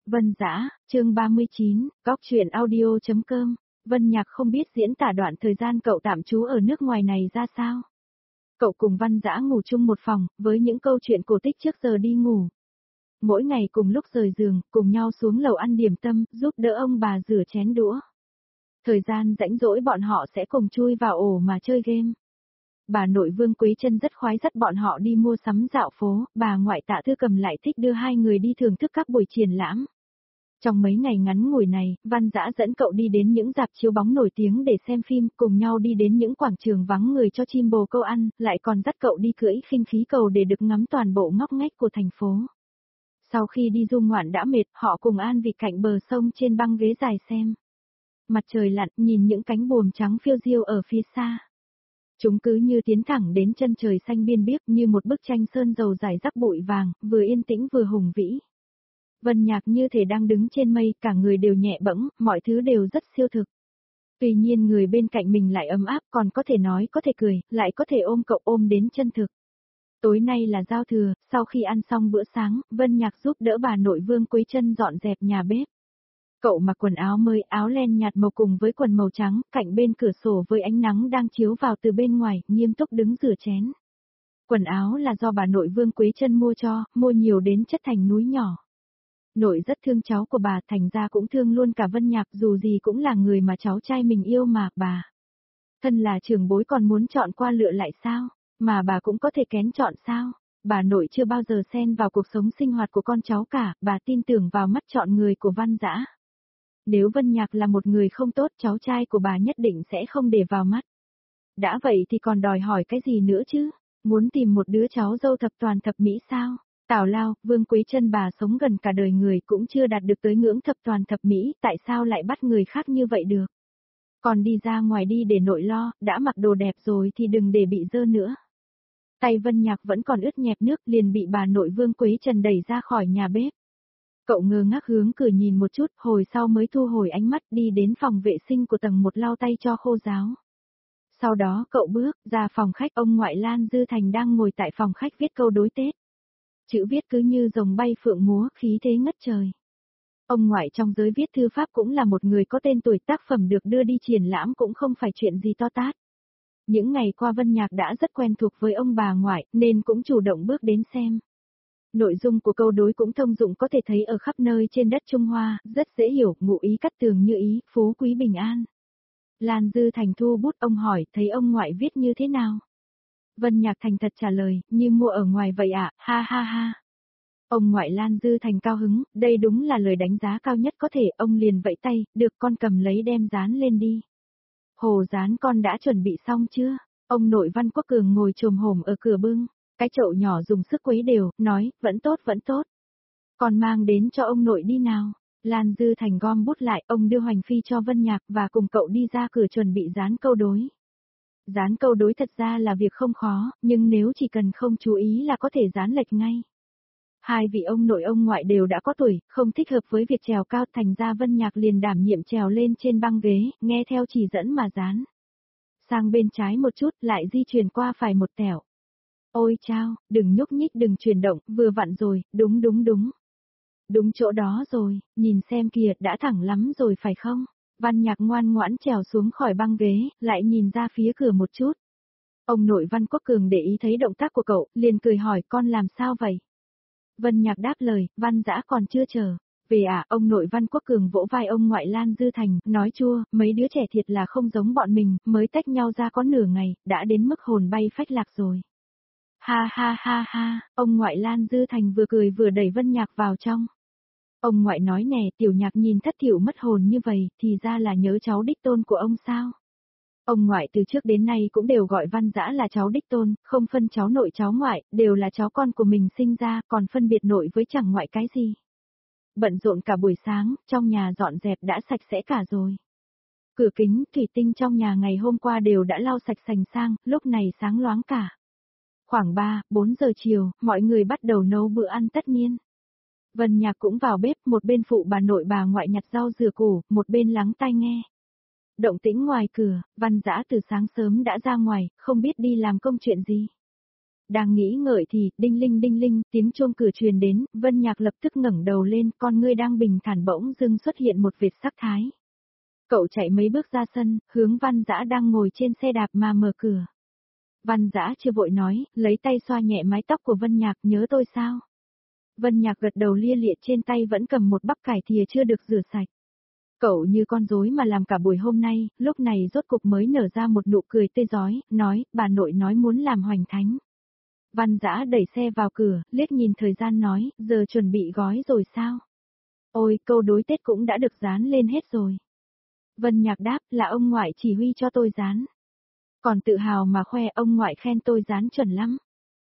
Vân Dã, chương 39, Cóc truyện audio.com. Vân Nhạc không biết diễn tả đoạn thời gian cậu tạm trú ở nước ngoài này ra sao. Cậu cùng Văn Dã ngủ chung một phòng, với những câu chuyện cổ tích trước giờ đi ngủ. Mỗi ngày cùng lúc rời giường, cùng nhau xuống lầu ăn điểm tâm, giúp đỡ ông bà rửa chén đũa. Thời gian rảnh rỗi bọn họ sẽ cùng chui vào ổ mà chơi game. Bà nội Vương Quế Trân rất khoái dắt bọn họ đi mua sắm dạo phố, bà ngoại Tạ Thư Cầm lại thích đưa hai người đi thưởng thức các buổi triển lãm. Trong mấy ngày ngắn ngủi này, Văn Dã dẫn cậu đi đến những rạp chiếu bóng nổi tiếng để xem phim, cùng nhau đi đến những quảng trường vắng người cho chim bồ câu ăn, lại còn dắt cậu đi cưỡi khinh khí cầu để được ngắm toàn bộ ngóc ngách của thành phố. Sau khi đi du ngoạn đã mệt, họ cùng an vị cạnh bờ sông trên băng ghế dài xem. Mặt trời lặn, nhìn những cánh buồm trắng phiêu diêu ở phía xa. Chúng cứ như tiến thẳng đến chân trời xanh biên biếc như một bức tranh sơn dầu rải rác bụi vàng, vừa yên tĩnh vừa hùng vĩ. Vân Nhạc như thể đang đứng trên mây, cả người đều nhẹ bẫng, mọi thứ đều rất siêu thực. Tuy nhiên người bên cạnh mình lại ấm áp, còn có thể nói có thể cười, lại có thể ôm cậu ôm đến chân thực. Tối nay là giao thừa, sau khi ăn xong bữa sáng, Vân Nhạc giúp đỡ bà nội Vương Quế Trân dọn dẹp nhà bếp. Cậu mặc quần áo mới, áo len nhạt màu cùng với quần màu trắng, cạnh bên cửa sổ với ánh nắng đang chiếu vào từ bên ngoài, nghiêm túc đứng rửa chén. Quần áo là do bà nội Vương Quế Trân mua cho, mua nhiều đến chất thành núi nhỏ. Nội rất thương cháu của bà, thành ra cũng thương luôn cả Vân Nhạc, dù gì cũng là người mà cháu trai mình yêu mà, bà. Thân là trưởng bối còn muốn chọn qua lựa lại sao, mà bà cũng có thể kén chọn sao. Bà nội chưa bao giờ xen vào cuộc sống sinh hoạt của con cháu cả, bà tin tưởng vào mắt chọn người của Văn Dã. Nếu Vân Nhạc là một người không tốt, cháu trai của bà nhất định sẽ không để vào mắt. Đã vậy thì còn đòi hỏi cái gì nữa chứ? Muốn tìm một đứa cháu dâu thập toàn thập mỹ sao? Tào lao, Vương Quế Trân bà sống gần cả đời người cũng chưa đạt được tới ngưỡng thập toàn thập mỹ, tại sao lại bắt người khác như vậy được? Còn đi ra ngoài đi để nội lo, đã mặc đồ đẹp rồi thì đừng để bị dơ nữa. Tay Vân Nhạc vẫn còn ướt nhẹp nước, liền bị bà nội Vương Quế Trân đẩy ra khỏi nhà bếp. Cậu ngơ ngác hướng cửa nhìn một chút, hồi sau mới thu hồi ánh mắt, đi đến phòng vệ sinh của tầng 1 lau tay cho khô ráo. Sau đó cậu bước ra phòng khách, ông ngoại Lan Dư Thành đang ngồi tại phòng khách viết câu đối Tết. Chữ viết cứ như rồng bay phượng múa, khí thế ngất trời. Ông ngoại trong giới viết thư pháp cũng là một người có tên tuổi, tác phẩm được đưa đi triển lãm cũng không phải chuyện gì to tát. Những ngày qua Vân Nhạc đã rất quen thuộc với ông bà ngoại, nên cũng chủ động bước đến xem. Nội dung của câu đối cũng thông dụng, có thể thấy ở khắp nơi trên đất Trung Hoa, rất dễ hiểu, ngụ ý cắt tường như ý, phú quý bình an. Lan Dư Thành thu bút, ông hỏi, thấy ông ngoại viết như thế nào? Vân Nhạc thành thật trả lời, như mua ở ngoài vậy ạ, ha ha ha. Ông ngoại Lan Dư Thành cao hứng, đây đúng là lời đánh giá cao nhất có thể, ông liền vẫy tay, được con cầm lấy đem dán lên đi. Hồ dán con đã chuẩn bị xong chưa? Ông nội Văn Quốc Cường ngồi chồm hổm ở cửa bưng cái chậu nhỏ dùng sức quấy đều, nói, vẫn tốt vẫn tốt. Còn mang đến cho ông nội đi nào. Lan Dư Thành gom bút lại, ông đưa hoành phi cho Vân Nhạc và cùng cậu đi ra cửa chuẩn bị dán câu đối. Dán câu đối thật ra là việc không khó, nhưng nếu chỉ cần không chú ý là có thể dán lệch ngay. Hai vị ông nội ông ngoại đều đã có tuổi, không thích hợp với việc trèo cao, thành ra Vân Nhạc liền đảm nhiệm trèo lên trên băng ghế, nghe theo chỉ dẫn mà dán. Sang bên trái một chút, lại di chuyển qua phải một tẹo. Ôi chao, đừng nhúc nhích, đừng chuyển động, vừa vặn rồi, đúng đúng đúng. Đúng chỗ đó rồi, nhìn xem kìa, đã thẳng lắm rồi phải không? Văn Nhạc ngoan ngoãn trèo xuống khỏi băng ghế, lại nhìn ra phía cửa một chút. Ông nội Văn Quốc Cường để ý thấy động tác của cậu, liền cười hỏi, con làm sao vậy? Vân Nhạc đáp lời, Văn Dã còn chưa chờ. Về à, ông nội Văn Quốc Cường vỗ vai ông ngoại Lan Dư Thành, nói chua, mấy đứa trẻ thiệt là không giống bọn mình, mới tách nhau ra có nửa ngày, đã đến mức hồn bay phách lạc rồi. Ha ha ha ha, ông ngoại Lan Dư Thành vừa cười vừa đẩy Vân Nhạc vào trong. Ông ngoại nói nè, tiểu Nhạc nhìn thất thiểu mất hồn như vậy, thì ra là nhớ cháu đích tôn của ông sao? Ông ngoại từ trước đến nay cũng đều gọi Văn Dã là cháu đích tôn, không phân cháu nội cháu ngoại, đều là cháu con của mình sinh ra, còn phân biệt nội với chẳng ngoại cái gì. Bận rộn cả buổi sáng, trong nhà dọn dẹp đã sạch sẽ cả rồi. Cửa kính, thủy tinh trong nhà ngày hôm qua đều đã lau sạch sành sang, lúc này sáng loáng cả. Khoảng 3-4 giờ chiều, mọi người bắt đầu nấu bữa ăn tất niên. Vân Nhạc cũng vào bếp, một bên phụ bà nội bà ngoại nhặt rau rửa củ, một bên lắng tai nghe. Động tĩnh ngoài cửa, Văn Dã từ sáng sớm đã ra ngoài, không biết đi làm công chuyện gì. Đang nghĩ ngợi thì, đinh linh, tiếng chuông cửa truyền đến, Vân Nhạc lập tức ngẩng đầu lên, con ngươi đang bình thản bỗng dưng xuất hiện một vệt sắc thái. Cậu chạy mấy bước ra sân, hướng Văn Dã đang ngồi trên xe đạp mà mở cửa. Văn Dã chưa vội nói, lấy tay xoa nhẹ mái tóc của Vân Nhạc, nhớ tôi sao? Vân Nhạc gật đầu lia lịa, trên tay vẫn cầm một bắp cải thìa chưa được rửa sạch. Cậu như con rối mà làm cả buổi hôm nay, lúc này rốt cục mới nở ra một nụ cười tươi rói, nói, bà nội nói muốn làm hoành thánh. Văn Dã đẩy xe vào cửa, liếc nhìn thời gian nói, giờ chuẩn bị gói rồi sao? Ôi, câu đối Tết cũng đã được dán lên hết rồi. Vân Nhạc đáp, là ông ngoại chỉ huy cho tôi dán. Còn tự hào mà khoe, ông ngoại khen tôi dán chuẩn lắm.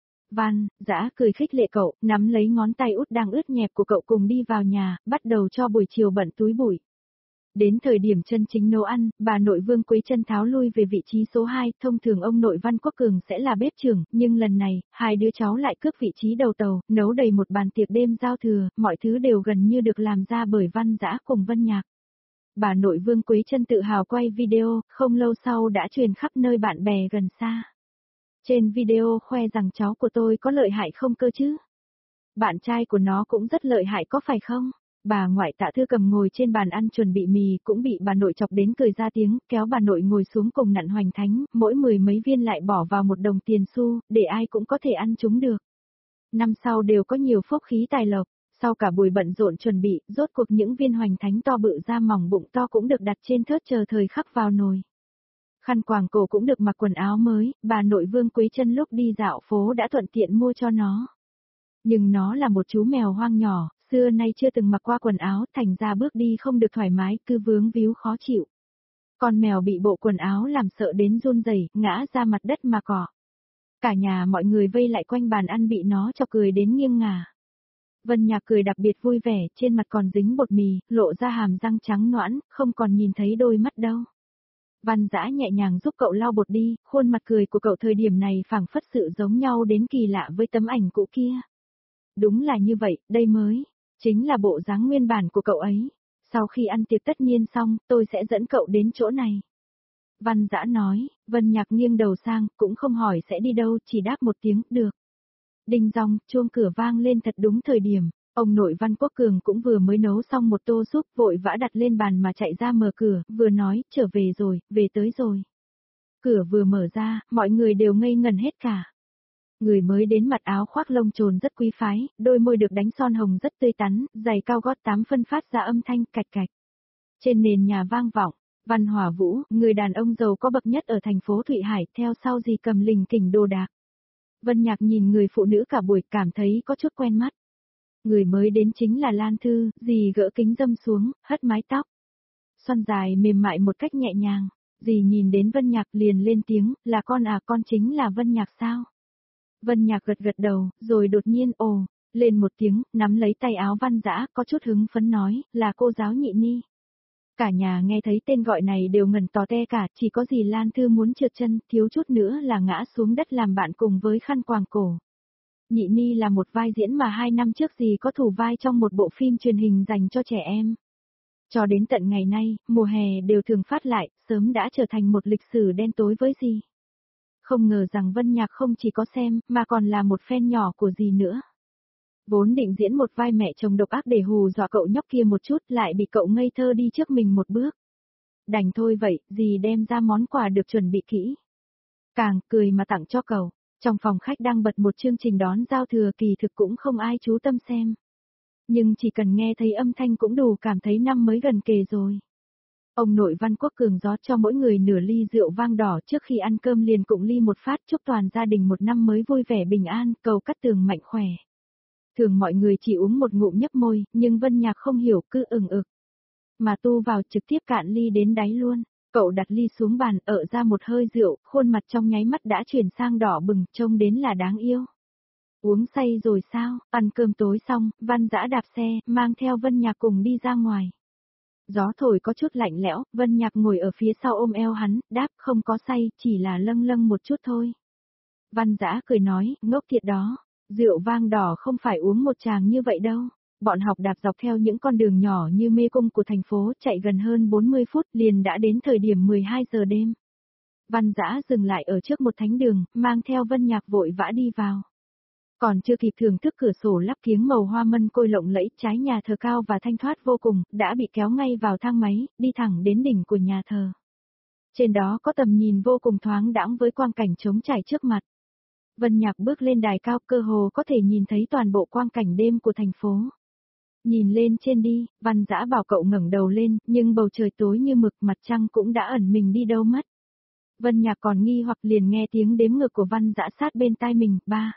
Văn Dã cười khích lệ cậu, nắm lấy ngón tay út đang ướt nhẹp của cậu cùng đi vào nhà, bắt đầu cho buổi chiều bận túi bụi. Đến thời điểm chân chính nấu ăn, bà nội Vương Quế Chân tháo lui về vị trí số 2, thông thường ông nội Văn Quốc Cường sẽ là bếp trưởng, nhưng lần này, hai đứa cháu lại cướp vị trí đầu tàu, nấu đầy một bàn tiệc đêm giao thừa, mọi thứ đều gần như được làm ra bởi Văn Dã cùng Vân Nhạc. Bà nội Vương Quế Chân tự hào quay video, không lâu sau đã truyền khắp nơi bạn bè gần xa. Trên video khoe rằng cháu của tôi có lợi hại không cơ chứ? Bạn trai của nó cũng rất lợi hại có phải không? Bà ngoại Tạ Thư Cầm ngồi trên bàn ăn chuẩn bị mì cũng bị bà nội chọc đến cười ra tiếng, kéo bà nội ngồi xuống cùng nặn hoành thánh, mỗi 10 mấy viên lại bỏ vào một đồng tiền xu, để ai cũng có thể ăn chúng được. Năm sau đều có nhiều phúc khí tài lộc. Sau cả buổi bận rộn chuẩn bị, rốt cuộc những viên hoành thánh to bự da mỏng bụng to cũng được đặt trên thớt chờ thời khắc vào nồi. Khăn quàng cổ cũng được mặc quần áo mới, bà nội Vương Quế Chân lúc đi dạo phố đã thuận tiện mua cho nó. Nhưng nó là một chú mèo hoang nhỏ, xưa nay chưa từng mặc qua quần áo, thành ra bước đi không được thoải mái, cứ vướng víu khó chịu. Con mèo bị bộ quần áo làm sợ đến run rẩy, ngã ra mặt đất mà cọ. Cả nhà mọi người vây lại quanh bàn ăn bị nó chọc cười đến nghiêng ngả. Vân Nhạc cười đặc biệt vui vẻ, trên mặt còn dính bột mì, lộ ra hàm răng trắng nõn, không còn nhìn thấy đôi mắt đâu. Văn Dã nhẹ nhàng giúp cậu lau bột đi, khuôn mặt cười của cậu thời điểm này phảng phất sự giống nhau đến kỳ lạ với tấm ảnh cũ kia. Đúng là như vậy, đây mới, chính là bộ dáng nguyên bản của cậu ấy. Sau khi ăn tiệc tất niên xong, tôi sẽ dẫn cậu đến chỗ này. Văn Dã nói, Vân Nhạc nghiêng đầu sang, cũng không hỏi sẽ đi đâu, chỉ đáp một tiếng, được. Đinh dong, chuông cửa vang lên thật đúng thời điểm. Ông nội Văn Quốc Cường cũng vừa mới nấu xong một tô súp, vội vã đặt lên bàn mà chạy ra mở cửa, vừa nói, trở về rồi, về tới rồi. Cửa vừa mở ra, mọi người đều ngây ngẩn hết cả. Người mới đến mặc áo khoác lông trồn rất quý phái, đôi môi được đánh son hồng rất tươi tắn, giày cao gót 8 phân phát ra âm thanh cạch cạch. Trên nền nhà vang vọng, Văn Hòa Vũ, người đàn ông giàu có bậc nhất ở thành phố Thụy Hải, theo sau dì cầm lình kỉnh đồ đạc. Vân Nhạc nhìn người phụ nữ cả buổi cảm thấy có chút quen mắt. Người mới đến chính là Lan Thư, dì gỡ kính dâm xuống, hất mái tóc. Xoăn dài mềm mại một cách nhẹ nhàng, dì nhìn đến Vân Nhạc liền lên tiếng, là con à, con chính là Vân Nhạc sao? Vân Nhạc gật gật đầu, rồi đột nhiên ồ, lên một tiếng, nắm lấy tay áo Văn Dã, có chút hứng phấn nói, là cô giáo Nhị Ni. Cả nhà nghe thấy tên gọi này đều ngẩn tò te cả, chỉ có dì Lan Thư muốn trượt chân, thiếu chút nữa là ngã xuống đất làm bạn cùng với khăn quàng cổ. Nhị Ni là một vai diễn mà 2 năm trước dì có thủ vai trong một bộ phim truyền hình dành cho trẻ em. Cho đến tận ngày nay, mùa hè đều thường phát lại, sớm đã trở thành một lịch sử đen tối với dì. Không ngờ rằng Vân Nhạc không chỉ có xem, mà còn là một fan nhỏ của dì nữa. Vốn định diễn một vai mẹ chồng độc ác để hù dọa cậu nhóc kia một chút, lại bị cậu ngây thơ đi trước mình một bước. Đành thôi vậy, dì đem ra món quà được chuẩn bị kỹ. Càng cười mà tặng cho cậu. Trong phòng khách đang bật một chương trình đón giao thừa, kỳ thực cũng không ai chú tâm xem. Nhưng chỉ cần nghe thấy âm thanh cũng đủ cảm thấy năm mới gần kề rồi. Ông nội Văn Quốc Cường rót cho mỗi người nửa ly rượu vang đỏ, trước khi ăn cơm liền cụng ly một phát, chúc toàn gia đình một năm mới vui vẻ bình an, cầu Cát Tường mạnh khỏe. Thường mọi người chỉ uống một ngụm nhấp môi, nhưng Vân Nhạc không hiểu, cứ ừng ực. Mà tu vào trực tiếp cạn ly đến đáy luôn. Cậu đặt ly xuống bàn, ợ ra một hơi rượu, khuôn mặt trong nháy mắt đã chuyển sang đỏ bừng, trông đến là đáng yêu. Uống say rồi sao? Ăn cơm tối xong, Văn Dã đạp xe, mang theo Vân Nhạc cùng đi ra ngoài. Gió thổi có chút lạnh lẽo, Vân Nhạc ngồi ở phía sau ôm eo hắn, đáp không có say, chỉ là lâng lâng một chút thôi. Văn Dã cười nói, ngốc thiệt đó, rượu vang đỏ không phải uống một tràng như vậy đâu. Bọn học đạp dọc theo những con đường nhỏ như mê cung của thành phố, chạy gần hơn 40 phút liền đã đến thời điểm 12 giờ đêm. Văn Dã dừng lại ở trước một thánh đường, mang theo Vân Nhạc vội vã đi vào. Còn chưa kịp thưởng thức cửa sổ lắp kiếng màu hoa mân côi lộng lẫy, trái nhà thờ cao và thanh thoát vô cùng, đã bị kéo ngay vào thang máy, đi thẳng đến đỉnh của nhà thờ. Trên đó có tầm nhìn vô cùng thoáng đãng với quang cảnh trống trải trước mặt. Vân Nhạc bước lên đài cao, cơ hồ có thể nhìn thấy toàn bộ quang cảnh đêm của thành phố. Nhìn lên trên đi, Văn Dã bảo cậu ngẩng đầu lên, nhưng bầu trời tối như mực, mặt trăng cũng đã ẩn mình đi đâu mất. Vân Nhạc còn nghi hoặc liền nghe tiếng đếm ngược của Văn Dã sát bên tai mình, 3,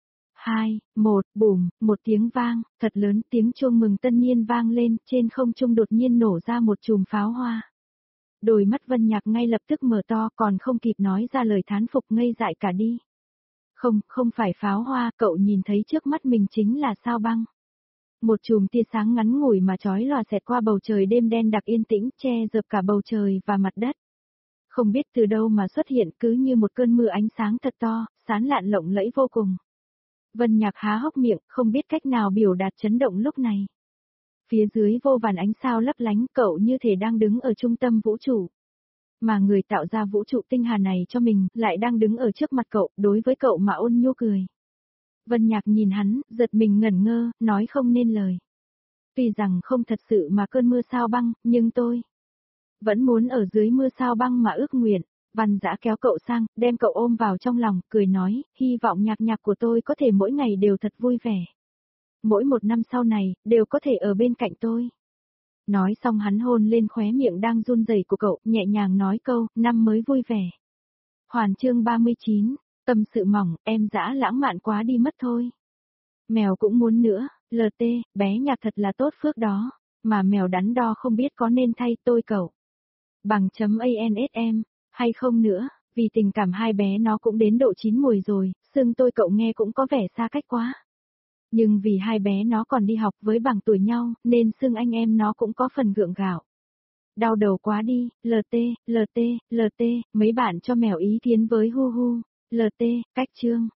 2, 1, bùm, một tiếng vang, thật lớn, tiếng chuông mừng tân niên vang lên, trên không trung đột nhiên nổ ra một chùm pháo hoa. Đôi mắt Vân Nhạc ngay lập tức mở to, còn không kịp nói ra lời thán phục, ngây dại cả đi. Không phải pháo hoa, cậu nhìn thấy trước mắt mình chính là sao băng. Một chùm tia sáng ngắn ngủi mà chói lòa xẹt qua bầu trời đêm đen đặc yên tĩnh, che dập cả bầu trời và mặt đất. Không biết từ đâu mà xuất hiện, cứ như một cơn mưa ánh sáng thật to, sáng lạn lộng lẫy vô cùng. Vân Nhạc há hốc miệng, không biết cách nào biểu đạt chấn động lúc này. Phía dưới vô vàn ánh sao lấp lánh, cậu như thể đang đứng ở trung tâm vũ trụ. Mà người tạo ra vũ trụ tinh hà này cho mình, lại đang đứng ở trước mặt cậu, đối với cậu mà ôn nhu cười. Vân Nhạc nhìn hắn, giật mình ngẩn ngơ, nói không nên lời. Tuy rằng không thật sự mà cơn mưa sao băng, nhưng tôi vẫn muốn ở dưới mưa sao băng mà ước nguyện. Văn Dã kéo cậu sang, đem cậu ôm vào trong lòng, cười nói, hy vọng Nhạc Nhạc của tôi có thể mỗi ngày đều thật vui vẻ. Mỗi một năm sau này, đều có thể ở bên cạnh tôi. Nói xong hắn hôn lên khóe miệng đang run rẩy của cậu, nhẹ nhàng nói câu, năm mới vui vẻ. Hoàn chương 39, tâm sự mỏng, em Dã lãng mạn quá đi mất thôi. Mèo cũng muốn nữa, LT, bé Nhạc thật là tốt phước đó, mà mèo đắn đo không biết có nên thay tôi cậu. Bằng chấm ANSM, hay không nữa, vì tình cảm hai bé nó cũng đến độ chín mùi rồi, xưng tôi cậu nghe cũng có vẻ xa cách quá. Nhưng vì hai bé nó còn đi học với bằng tuổi nhau, nên xưng anh em nó cũng có phần gượng gạo. Đau đầu quá đi, LT, mấy bạn cho mèo ý kiến với hu hu, LT, cách chương.